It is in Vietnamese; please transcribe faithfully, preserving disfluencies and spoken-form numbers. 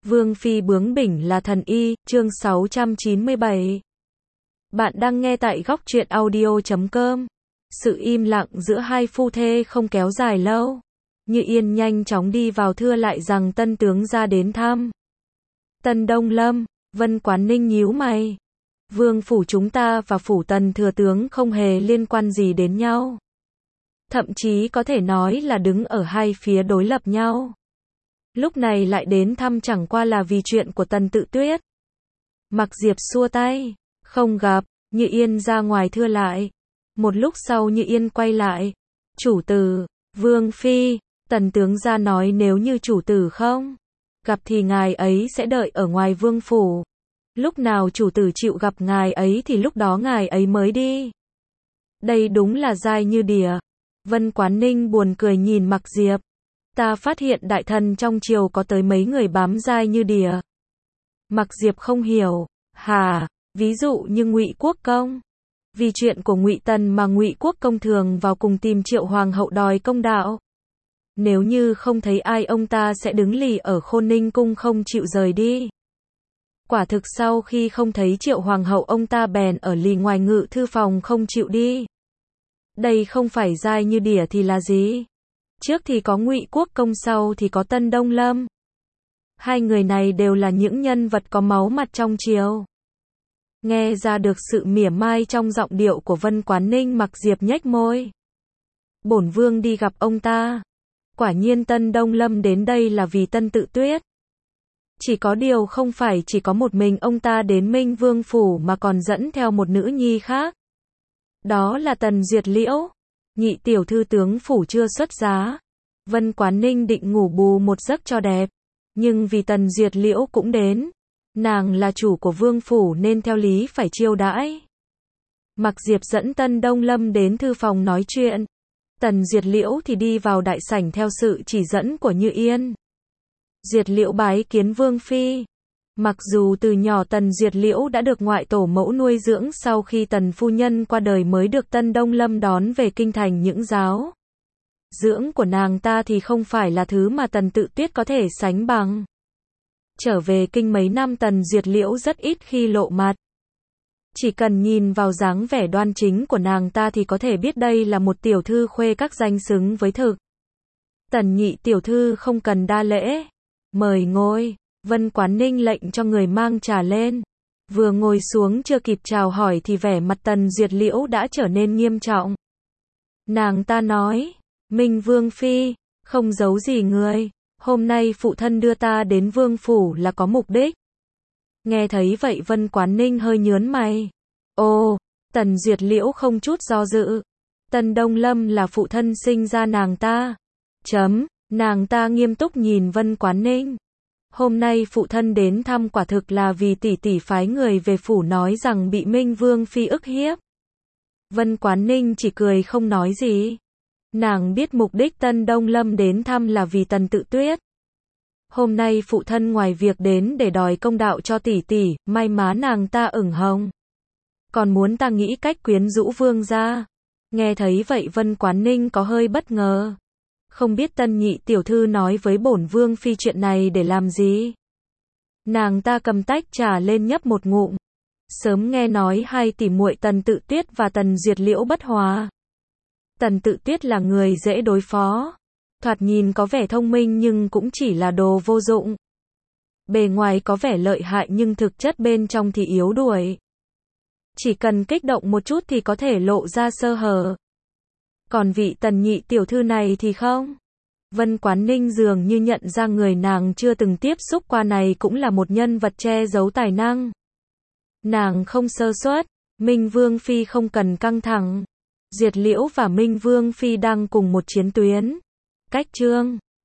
Vương phi bướng bỉnh là thần y, chương sáu trăm chín mươi bảy. Bạn đang nghe tại góc truyện audio chấm com. Sự im lặng giữa hai phu thê không kéo dài lâu. Như Yên nhanh chóng đi vào thưa lại rằng tân tướng ra đến thăm. Tân Đông Lâm, Vân Quán Ninh nhíu mày. Vương phủ chúng ta và phủ Tần thừa tướng không hề liên quan gì đến nhau. Thậm chí có thể nói là đứng ở hai phía đối lập nhau. Lúc này lại đến thăm chẳng qua là vì chuyện của Tần Tự Tuyết. Mặc Diệp xua tay, không gặp. Như Yên ra ngoài thưa lại. Một lúc sau Như Yên quay lại. Chủ tử, Vương phi, Tần tướng ra nói nếu như chủ tử không gặp thì ngài ấy sẽ đợi ở ngoài vương phủ. Lúc nào chủ tử chịu gặp ngài ấy thì lúc đó ngài ấy mới đi. Đây đúng là dai như đỉa. Vân Quán Ninh buồn cười nhìn Mặc Diệp. Ta phát hiện đại thần trong triều có tới mấy người bám dai như đỉa. Mặc Diệp không hiểu. Hả? Ví dụ như Ngụy Quốc Công. Vì chuyện của Ngụy Tần mà Ngụy Quốc Công thường vào cùng tìm Triệu Hoàng hậu đòi công đạo. Nếu như không thấy ai ông ta sẽ đứng lì ở Khôn Ninh cung không chịu rời đi. Quả thực sau khi không thấy Triệu Hoàng hậu ông ta bèn ở lì ngoài ngự thư phòng không chịu đi. Đây không phải dai như đỉa thì là gì? Trước thì có Ngụy Quốc Công, sau thì có Tân Đông Lâm. Hai người này đều là những nhân vật có máu mặt trong triều. Nghe ra được sự mỉa mai trong giọng điệu của Vân Quán Ninh. Mặc Diệp nhếch môi. Bổn vương đi gặp ông ta. Quả nhiên Tân Đông Lâm đến đây là vì Tân Tự Tuyết. Chỉ có điều không phải chỉ có một mình ông ta đến Minh Vương phủ mà còn dẫn theo một nữ nhi khác. Đó là Tần Duyệt Liễu. Nhị tiểu thư tướng phủ chưa xuất giá. Vân Quán Ninh định ngủ bù một giấc cho đẹp. Nhưng vì Tần Duyệt Liễu cũng đến. Nàng là chủ của vương phủ nên theo lý phải chiêu đãi. Mặc Diệp dẫn Tân Đông Lâm đến thư phòng nói chuyện. Tần Duyệt Liễu thì đi vào đại sảnh theo sự chỉ dẫn của Như Yên. Duyệt Liễu bái kiến vương phi. Mặc dù từ nhỏ Tần Duyệt Liễu đã được ngoại tổ mẫu nuôi dưỡng, sau khi Tần phu nhân qua đời mới được Tân Đông Lâm đón về kinh thành những giáo dưỡng của nàng ta thì không phải là thứ mà Tần Tự Tuyết có thể sánh bằng. Trở về kinh mấy năm Tần Duyệt Liễu rất ít khi lộ mặt. Chỉ cần nhìn vào dáng vẻ đoan chính của nàng ta thì có thể biết đây là một tiểu thư khuê các danh xứng với thực. Tần nhị tiểu thư không cần đa lễ. Mời ngồi. Vân Quán Ninh lệnh cho người mang trà lên. Vừa ngồi xuống chưa kịp chào hỏi thì vẻ mặt Tần Duyệt Liễu đã trở nên nghiêm trọng. Nàng ta nói, Minh Vương phi, không giấu gì người. Hôm nay phụ thân đưa ta đến vương phủ là có mục đích. Nghe thấy vậy Vân Quán Ninh hơi nhớn mày. Ồ, Tần Duyệt Liễu không chút do dự. Tân Đông Lâm là phụ thân sinh ra nàng ta. Chấm, nàng ta nghiêm túc nhìn Vân Quán Ninh. Hôm nay phụ thân đến thăm quả thực là vì tỷ tỷ phái người về phủ nói rằng bị Minh Vương phi ức hiếp. Vân Quán Ninh chỉ cười không nói gì. Nàng biết mục đích Tân Đông Lâm đến thăm là vì Tần Tự Tuyết. Hôm nay phụ thân ngoài việc đến để đòi công đạo cho tỷ tỷ, may má nàng ta ửng hồng. Còn muốn ta nghĩ cách quyến rũ vương gia. Nghe thấy vậy Vân Quán Ninh có hơi bất ngờ. Không biết Tân nhị tiểu thư nói với bổn vương phi chuyện này để làm gì. Nàng ta cầm tách trà lên nhấp một ngụm. Sớm nghe nói hai tỷ muội Tần Tự Tuyết và Tần Duyệt Liễu bất hòa. Tần Tự Tuyết là người dễ đối phó. Thoạt nhìn có vẻ thông minh nhưng cũng chỉ là đồ vô dụng. Bề ngoài có vẻ lợi hại nhưng thực chất bên trong thì yếu đuối. Chỉ cần kích động một chút thì có thể lộ ra sơ hở. Còn vị Tần nhị tiểu thư này thì không. Vân Quán Ninh dường như nhận ra người nàng chưa từng tiếp xúc qua này cũng là một nhân vật che giấu tài năng. Nàng không sơ suất. Minh Vương phi không cần căng thẳng. Duyệt Liễu và Minh Vương phi đang cùng một chiến tuyến. Cách chương